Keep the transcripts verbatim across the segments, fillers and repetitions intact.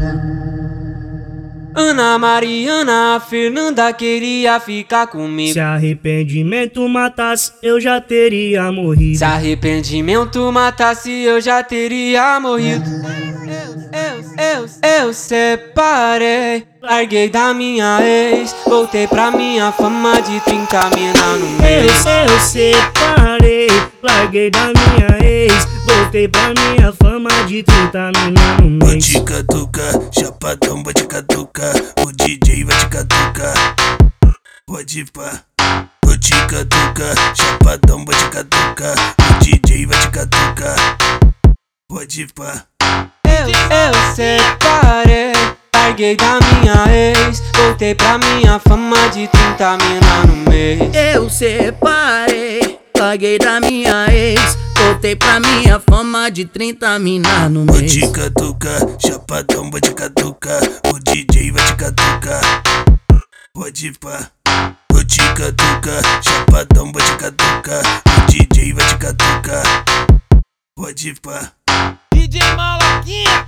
Ana Mariana, a Fernanda queria ficar comigo. Se arrependimento matasse, eu já teria morrido. Se arrependimento matasse, eu já teria morrido. Eu, eu, eu, eu separei, larguei da minha ex, voltei pra minha fama de trinta mina no mês. Eu, eu separei, larguei da minha ex, voltei pra minha fama de trinta mina no mês. Vou te catucar, chapadão, vou te catucar, o D J vai te catucar. Pode pá. Vou te catucar, chapadão, vou te catucar, o D J vai te catucar. Pode pá. Eu, eu separei, larguei da minha ex, voltei pra minha fama de trinta mina no mês. Eu separei, larguei da minha ex, voltei pra minha fama de trinta mina no Vou mês. te catucar, chapadão, vou te catucar, o D J vai te catucar. Pode pá. Vou te catucar, chapadão, vou te catucar, o D J vai te catucar. Pode pá. D J Malaquinha.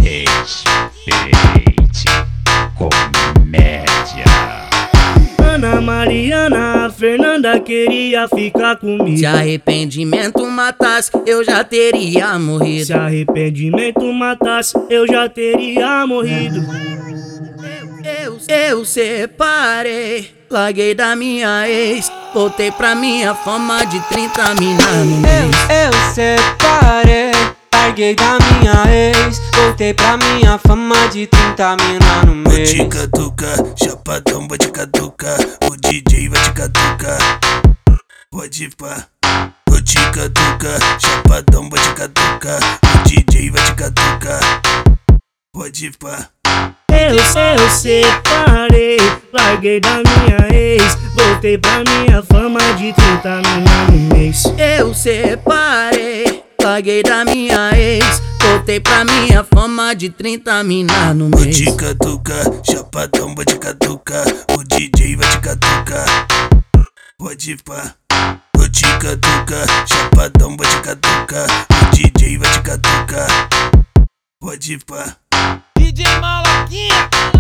Respeite comédia. Ana Mariana, a Fernanda queria ficar comigo. Se arrependimento matasse, eu já teria morrido. Se arrependimento matasse, eu já teria morrido. Eu, eu mês. Larguei da minha ex, voltei pra minha fama de trinta mina no mês. Eu, eu separei, larguei da minha ex, voltei pra minha fama de trinta mina no Vou mês. te catucar, chapadão, vou te catucar, o D J vai te catucar. Pode pá. Vou te catucar, chapadão, vou te catucar, o D J vai te catucar. Pode pá. Eu, eu separei, larguei da minha ex, voltei pra minha fama de trinta mina no mês. Eu separei, larguei da minha ex, voltei pra minha fama de trinta mina no Vou mês. te catucar, chapadão, vou te catucar, o D J vai te catucar. Pode pá. Vou te catucar, chapadão, vou te catucar, o D J vai te catucar. Pode pá. D J Malaquinha.